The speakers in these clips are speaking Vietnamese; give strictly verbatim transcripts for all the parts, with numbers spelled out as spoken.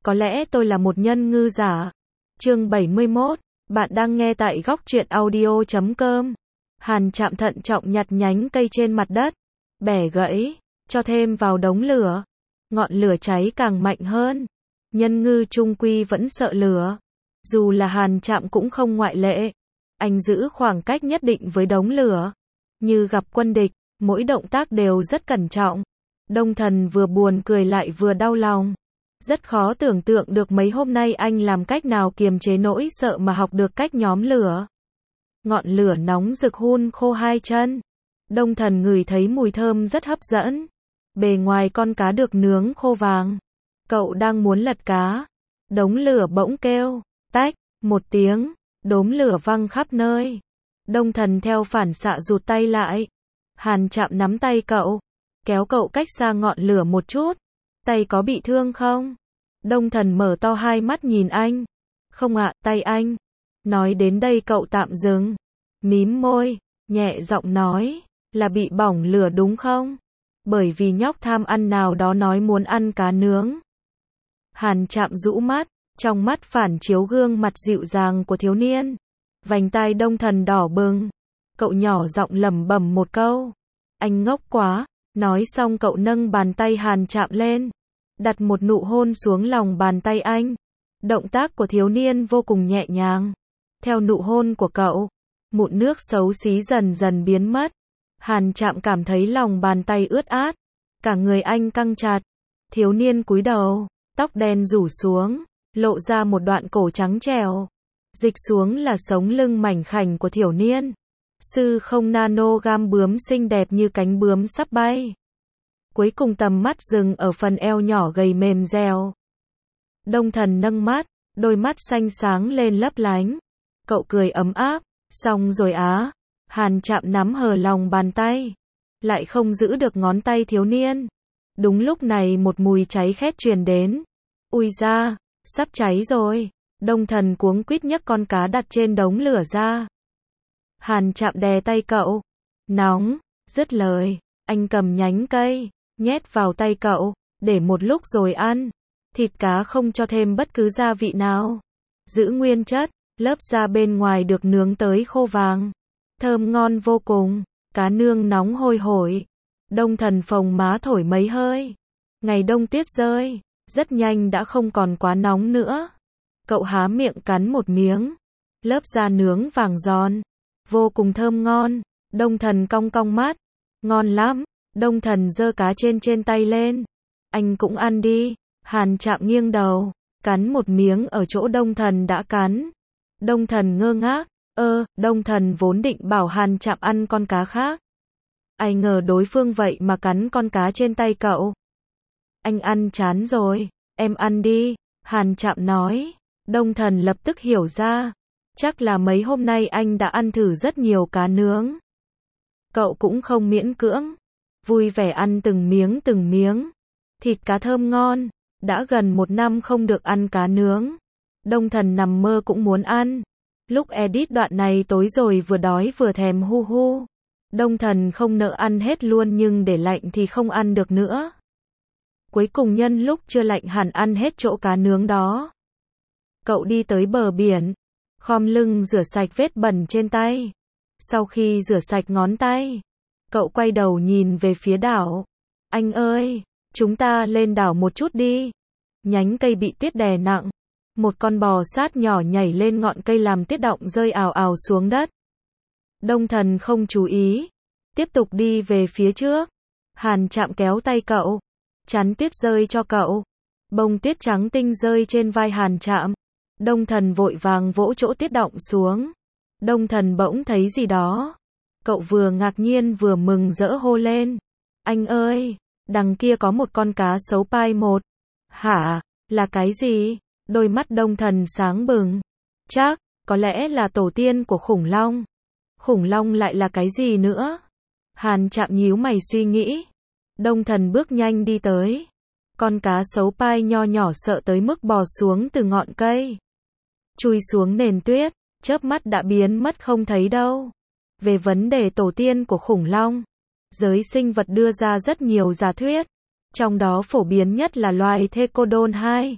có lẽ tôi là một nhân ngư giả. Chương bảy mươi mốt, bạn đang nghe tại góc truyện audio chấm com. Hàn Trạm thận trọng nhặt nhánh cây trên mặt đất, bẻ gãy, cho thêm vào đống lửa. Ngọn lửa cháy càng mạnh hơn. Nhân ngư chung quy vẫn sợ lửa. Dù là Hàn Trạm cũng không ngoại lệ. Anh giữ khoảng cách nhất định với đống lửa. Như gặp quân địch, mỗi động tác đều rất cẩn trọng. Đông Thần vừa buồn cười lại vừa đau lòng. Rất khó tưởng tượng được mấy hôm nay anh làm cách nào kiềm chế nỗi sợ mà học được cách nhóm lửa. Ngọn lửa nóng rực hun khô hai chân. Đông Thần ngửi thấy mùi thơm rất hấp dẫn. Bề ngoài con cá được nướng khô vàng. Cậu đang muốn lật cá. Đống lửa bỗng kêu, tách, một tiếng, đốm lửa văng khắp nơi. Đông Thần theo phản xạ rụt tay lại. Hàn Trạm nắm tay cậu, kéo cậu cách xa ngọn lửa một chút. Tay có bị thương không? Đông Thần mở to hai mắt nhìn anh. Không ạ, tay anh. Nói đến đây cậu tạm dừng. Mím môi, nhẹ giọng nói, là bị bỏng lửa đúng không? Bởi vì nhóc tham ăn nào đó nói muốn ăn cá nướng. Hàn Trạm rũ mắt, trong mắt phản chiếu gương mặt dịu dàng của thiếu niên. Vành tai Đông Thần đỏ bừng. Cậu nhỏ giọng lẩm bẩm một câu. Anh ngốc quá. Nói xong cậu nâng bàn tay Hàn Trạm lên. Đặt một nụ hôn xuống lòng bàn tay anh. Động tác của thiếu niên vô cùng nhẹ nhàng. Theo nụ hôn của cậu, mụn nước xấu xí dần dần biến mất. Hàn Trạm cảm thấy lòng bàn tay ướt át. Cả người anh căng chặt. Thiếu niên cúi đầu, tóc đen rủ xuống, lộ ra một đoạn cổ trắng trẻo. Dịch xuống là sống lưng mảnh khảnh của thiếu niên. Sư không nano gam bướm xinh đẹp như cánh bướm sắp bay. Cuối cùng tầm mắt dừng ở phần eo nhỏ gầy mềm dẻo. Đông Thần nâng mắt, đôi mắt xanh sáng lên lấp lánh. Cậu cười ấm áp, xong rồi á. Hàn Trạm nắm hờ lòng bàn tay, lại không giữ được ngón tay thiếu niên. Đúng lúc này một mùi cháy khét truyền đến. Ui da, sắp cháy rồi. Đông Thần cuống quýt nhấc con cá đặt trên đống lửa ra. Hàn Trạm đè tay cậu. Nóng, dứt lời, anh cầm nhánh cây, nhét vào tay cậu, để một lúc rồi ăn. Thịt cá không cho thêm bất cứ gia vị nào. Giữ nguyên chất, lớp da bên ngoài được nướng tới khô vàng. Thơm ngon vô cùng, cá nương nóng hôi hổi. Đông Thần phồng má thổi mấy hơi. Ngày đông tuyết rơi, rất nhanh đã không còn quá nóng nữa. Cậu há miệng cắn một miếng. Lớp da nướng vàng giòn, vô cùng thơm ngon. Đông Thần cong cong mắt. Ngon lắm. Đông Thần giơ cá trên trên tay lên. Anh cũng ăn đi. Hàn Trạm nghiêng đầu, cắn một miếng ở chỗ Đông Thần đã cắn. Đông Thần ngơ ngác. Ơ, Đông Thần vốn định bảo Hàn Trạm ăn con cá khác. Ai ngờ đối phương vậy mà cắn con cá trên tay cậu. Anh ăn chán rồi, em ăn đi. Hàn Trạm nói. Đông Thần lập tức hiểu ra. Chắc là mấy hôm nay anh đã ăn thử rất nhiều cá nướng. Cậu cũng không miễn cưỡng. Vui vẻ ăn từng miếng từng miếng. Thịt cá thơm ngon. Đã gần một năm không được ăn cá nướng. Đông Thần nằm mơ cũng muốn ăn. Lúc edit đoạn này tối rồi vừa đói vừa thèm hu hu. Đông Thần không nỡ ăn hết luôn nhưng để lạnh thì không ăn được nữa. Cuối cùng nhân lúc chưa lạnh hẳn ăn hết chỗ cá nướng đó. Cậu đi tới bờ biển. Khom lưng rửa sạch vết bẩn trên tay. Sau khi rửa sạch ngón tay, cậu quay đầu nhìn về phía đảo. Anh ơi, chúng ta lên đảo một chút đi. Nhánh cây bị tuyết đè nặng. Một con bò sát nhỏ nhảy lên ngọn cây làm tuyết động rơi ào ào xuống đất. Đông Thần không chú ý. Tiếp tục đi về phía trước. Hàn Trạm kéo tay cậu. Chắn tuyết rơi cho cậu. Bông tuyết trắng tinh rơi trên vai Hàn Trạm. Đông Thần vội vàng vỗ chỗ tuyết động xuống. Đông Thần bỗng thấy gì đó. Cậu vừa ngạc nhiên vừa mừng rỡ hô lên. Anh ơi, đằng kia có một con cá sấu pai một. Hả, là cái gì? Đôi mắt Đông Thần sáng bừng. Chắc, có lẽ là tổ tiên của khủng long. Khủng long lại là cái gì nữa? Hàn Trạm nhíu mày suy nghĩ. Đông Thần bước nhanh đi tới. Con cá sấu pai nho nhỏ sợ tới mức bò xuống từ ngọn cây. Chui xuống nền tuyết, chớp mắt đã biến mất không thấy đâu. Về vấn đề tổ tiên của khủng long, giới sinh vật đưa ra rất nhiều giả thuyết. Trong đó phổ biến nhất là loài Thecodon hai.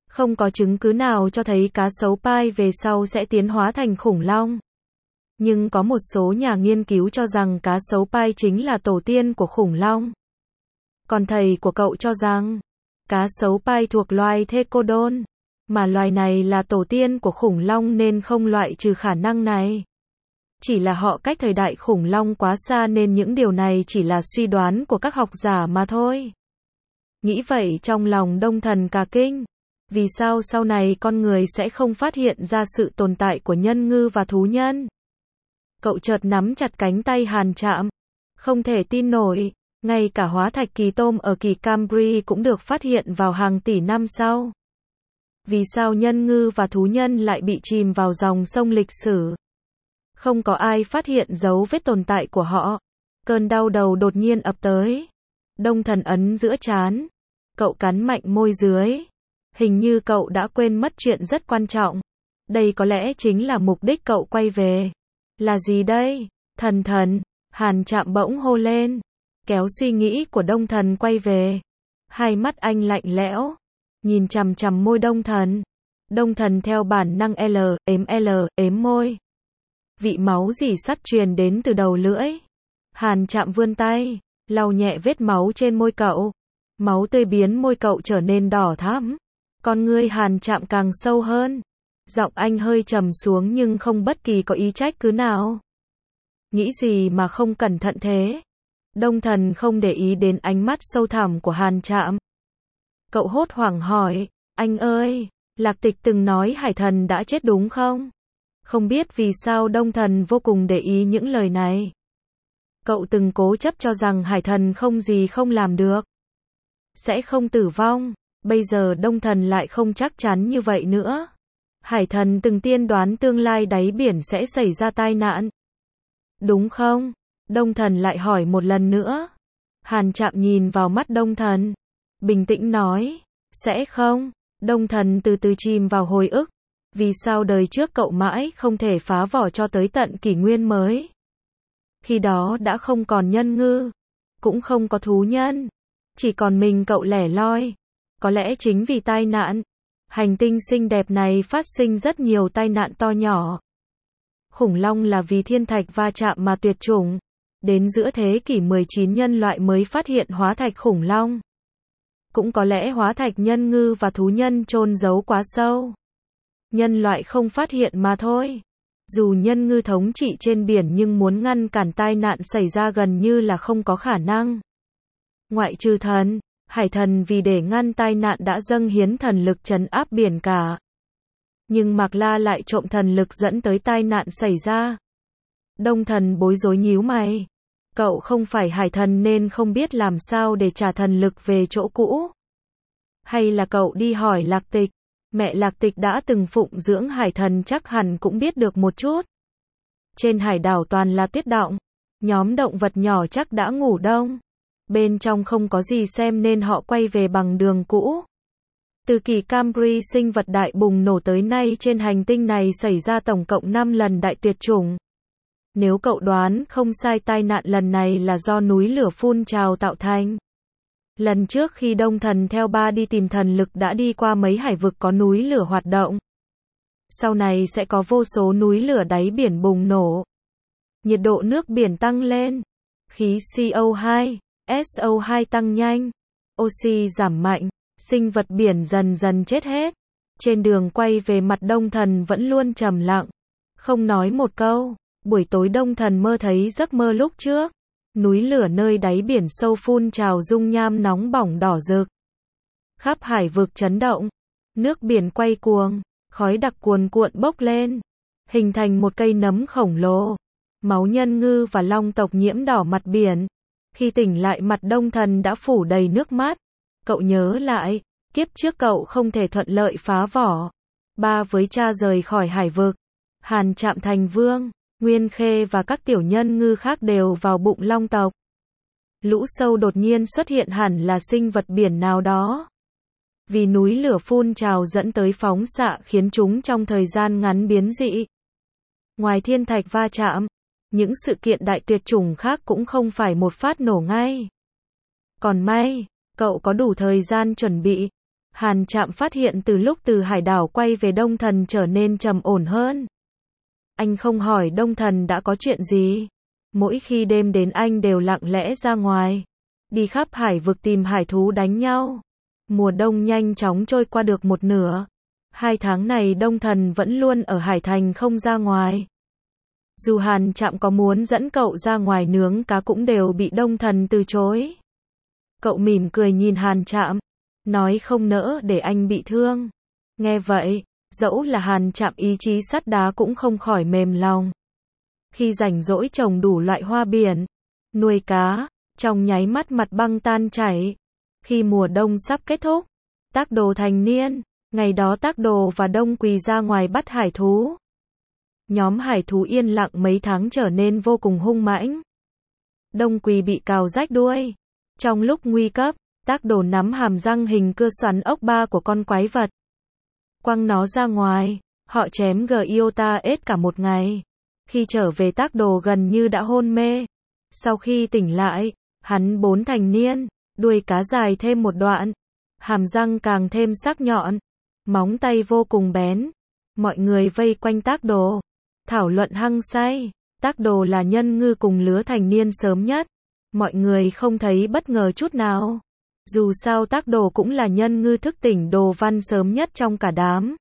Không có chứng cứ nào cho thấy cá sấu pai về sau sẽ tiến hóa thành khủng long. Nhưng có một số nhà nghiên cứu cho rằng cá sấu pai chính là tổ tiên của khủng long. Còn thầy của cậu cho rằng, cá sấu pai thuộc loài Thecodon, mà loài này là tổ tiên của khủng long nên không loại trừ khả năng này. Chỉ là họ cách thời đại khủng long quá xa nên những điều này chỉ là suy đoán của các học giả mà thôi. Nghĩ vậy trong lòng Đông Thần cả kinh. Vì sao sau này con người sẽ không phát hiện ra sự tồn tại của nhân ngư và thú nhân? Cậu chợt nắm chặt cánh tay Hàn Trạm. Không thể tin nổi, ngay cả hóa thạch kỳ tôm ở kỳ Cambry cũng được phát hiện vào hàng tỷ năm sau. Vì sao nhân ngư và thú nhân lại bị chìm vào dòng sông lịch sử? Không có ai phát hiện dấu vết tồn tại của họ. Cơn đau đầu đột nhiên ập tới. Đông Thần ấn giữa trán. Cậu cắn mạnh môi dưới. Hình như cậu đã quên mất chuyện rất quan trọng. Đây có lẽ chính là mục đích cậu quay về. Là gì đây? Thần thần, Hàn Trạm bỗng hô lên. Kéo suy nghĩ của Đông Thần quay về. Hai mắt anh lạnh lẽo. Nhìn chằm chằm môi Đông Thần. Đông Thần theo bản năng L, ếm L, ếm môi. Vị máu dỉ sắt truyền đến từ đầu lưỡi. Hàn Trạm vươn tay, lau nhẹ vết máu trên môi cậu. Máu tươi biến môi cậu trở nên đỏ thẫm. Con ngươi Hàn Trạm càng sâu hơn. Giọng anh hơi trầm xuống nhưng không bất kỳ có ý trách cứ nào. Nghĩ gì mà không cẩn thận thế? Đông Thần không để ý đến ánh mắt sâu thẳm của Hàn Trạm. Cậu hốt hoảng hỏi, anh ơi, Lạc Tịch từng nói Hải Thần đã chết đúng không? Không biết vì sao Đông Thần vô cùng để ý những lời này. Cậu từng cố chấp cho rằng Hải Thần không gì không làm được. Sẽ không tử vong. Bây giờ Đông Thần lại không chắc chắn như vậy nữa. Hải Thần từng tiên đoán tương lai đáy biển sẽ xảy ra tai nạn. Đúng không? Đông Thần lại hỏi một lần nữa. Hàn Trạm nhìn vào mắt Đông Thần. Bình tĩnh nói. Sẽ không. Đông Thần từ từ chìm vào hồi ức. Vì sao đời trước cậu mãi không thể phá vỏ cho tới tận kỷ nguyên mới? Khi đó đã không còn nhân ngư. Cũng không có thú nhân. Chỉ còn mình cậu lẻ loi. Có lẽ chính vì tai nạn. Hành tinh xinh đẹp này phát sinh rất nhiều tai nạn to nhỏ. Khủng long là vì thiên thạch va chạm mà tuyệt chủng. Đến giữa thế kỷ mười chín nhân loại mới phát hiện hóa thạch khủng long. Cũng có lẽ hóa thạch nhân ngư và thú nhân chôn giấu quá sâu. Nhân loại không phát hiện mà thôi. Dù nhân ngư thống trị trên biển nhưng muốn ngăn cản tai nạn xảy ra gần như là không có khả năng. Ngoại trừ thần, Hải Thần vì để ngăn tai nạn đã dâng hiến thần lực trấn áp biển cả. Nhưng Mạc La lại trộm thần lực dẫn tới tai nạn xảy ra. Đông Thần bối rối nhíu mày. Cậu không phải Hải Thần nên không biết làm sao để trả thần lực về chỗ cũ. Hay là cậu đi hỏi Lạc Tịch. Mẹ Lạc Tịch đã từng phụng dưỡng Hải Thần chắc hẳn cũng biết được một chút. Trên hải đảo toàn là tuyết động. Nhóm động vật nhỏ chắc đã ngủ đông. Bên trong không có gì xem nên họ quay về bằng đường cũ. Từ kỳ Cambry sinh vật đại bùng nổ tới nay trên hành tinh này xảy ra tổng cộng năm lần đại tuyệt chủng. Nếu cậu đoán không sai tai nạn lần này là do núi lửa phun trào tạo thành. Lần trước khi Đông Thần theo ba đi tìm thần lực đã đi qua mấy hải vực có núi lửa hoạt động. Sau này sẽ có vô số núi lửa đáy biển bùng nổ. Nhiệt độ nước biển tăng lên. Khí C O hai, S O hai tăng nhanh. Oxy giảm mạnh. Sinh vật biển dần dần chết hết. Trên đường quay về mặt Đông Thần vẫn luôn trầm lặng. Không nói một câu. Buổi tối Đông Thần mơ thấy giấc mơ lúc trước. Núi lửa nơi đáy biển sâu phun trào dung nham nóng bỏng đỏ rực. Khắp hải vực chấn động. Nước biển quay cuồng. Khói đặc cuồn cuộn bốc lên. Hình thành một cây nấm khổng lồ. Máu nhân ngư và long tộc nhiễm đỏ mặt biển. Khi tỉnh lại mặt Đông Thần đã phủ đầy nước mắt. Cậu nhớ lại. Kiếp trước cậu không thể thuận lợi phá vỏ. Ba với cha rời khỏi hải vực. Hàn Trạm thành vương. Nguyên Khê và các tiểu nhân ngư khác đều vào bụng long tộc. Lũ sâu đột nhiên xuất hiện hẳn là sinh vật biển nào đó. Vì núi lửa phun trào dẫn tới phóng xạ khiến chúng trong thời gian ngắn biến dị. Ngoài thiên thạch va chạm, những sự kiện đại tuyệt chủng khác cũng không phải một phát nổ ngay. Còn may, cậu có đủ thời gian chuẩn bị. Hàn Trạm phát hiện từ lúc từ hải đảo quay về Đông Thần trở nên trầm ổn hơn. Anh không hỏi Đông Thần đã có chuyện gì. Mỗi khi đêm đến anh đều lặng lẽ ra ngoài, đi khắp hải vực tìm hải thú đánh nhau. Mùa đông nhanh chóng trôi qua được một nửa. Hai tháng này Đông Thần vẫn luôn ở hải thành không ra ngoài. Dù Hàn Trạm có muốn dẫn cậu ra ngoài nướng cá cũng đều bị Đông Thần từ chối. Cậu mỉm cười nhìn Hàn Trạm, nói không nỡ để anh bị thương. Nghe vậy, dẫu là Hàn Trạm ý chí sắt đá cũng không khỏi mềm lòng. Khi rảnh rỗi trồng đủ loại hoa biển, nuôi cá, trong nháy mắt mặt băng tan chảy. Khi mùa đông sắp kết thúc, Tác Đồ thành niên, ngày đó Tác Đồ và Đông Quỳ ra ngoài bắt hải thú. Nhóm hải thú yên lặng mấy tháng trở nên vô cùng hung mãnh. Đông Quỳ bị cào rách đuôi. Trong lúc nguy cấp, Tác Đồ nắm hàm răng hình cưa xoắn ốc ba của con quái vật, quăng nó ra ngoài. Họ chém Giota ết cả một ngày. Khi trở về Tác Đồ gần như đã hôn mê. Sau khi tỉnh lại, hắn bốn thành niên, đuôi cá dài thêm một đoạn, hàm răng càng thêm sắc nhọn, móng tay vô cùng bén. Mọi người vây quanh Tác Đồ, thảo luận hăng say. Tác Đồ là nhân ngư cùng lứa thành niên sớm nhất. Mọi người không thấy bất ngờ chút nào. Dù sao Tác Đồ cũng là nhân ngư thức tỉnh đồ văn sớm nhất trong cả đám.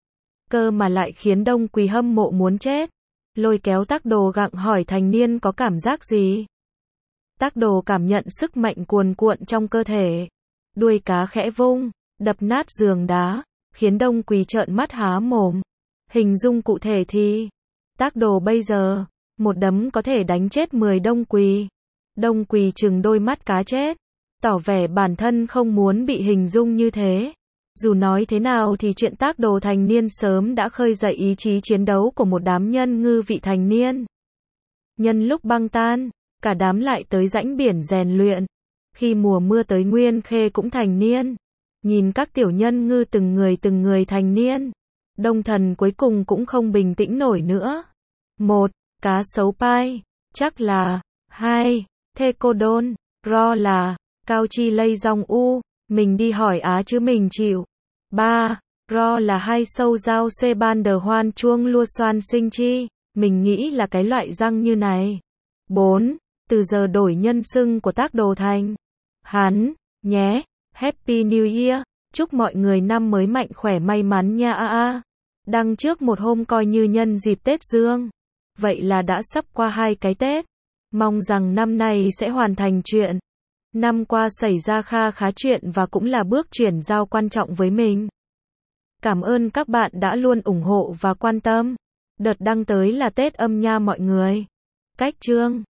Cơ mà lại khiến Đông Quỳ hâm mộ muốn chết. Lôi kéo Tác Đồ gặng hỏi thành niên có cảm giác gì. Tác Đồ cảm nhận sức mạnh cuồn cuộn trong cơ thể. Đuôi cá khẽ vung, đập nát giường đá, khiến Đông Quỳ trợn mắt há mồm. Hình dung cụ thể thì, Tác Đồ bây giờ, một đấm có thể đánh chết mười Đông Quỳ. Đông Quỳ trừng đôi mắt cá chết, tỏ vẻ bản thân không muốn bị hình dung như thế. Dù nói thế nào thì chuyện Tác Đồ thành niên sớm đã khơi dậy ý chí chiến đấu của một đám nhân ngư vị thành niên. Nhân lúc băng tan, cả đám lại tới rãnh biển rèn luyện. Khi mùa mưa tới Nguyên Khê cũng thành niên. Nhìn các tiểu nhân ngư từng người từng người thành niên, Đông Thần cuối cùng cũng không bình tĩnh nổi nữa. Một, cá sấu pai, chắc là. Hai, Thecodon, ro là. Cao chi lây dòng u, mình đi hỏi á chứ mình chịu. Ba, ro là hai sâu dao xê ban đờ hoan chuông lua xoan sinh chi, mình nghĩ là cái loại răng như này. Bốn, từ giờ đổi nhân xưng của Tác Đồ thành hắn, nhé. Happy New Year, chúc mọi người năm mới mạnh khỏe may mắn nha a a. Đăng trước một hôm coi như nhân dịp Tết Dương. Vậy là đã sắp qua hai cái Tết. Mong rằng năm nay sẽ hoàn thành chuyện. Năm qua xảy ra kha khá chuyện và cũng là bước chuyển giao quan trọng với mình. Cảm ơn các bạn đã luôn ủng hộ và quan tâm. Đợt đăng tới là Tết âm nha mọi người. Cách chương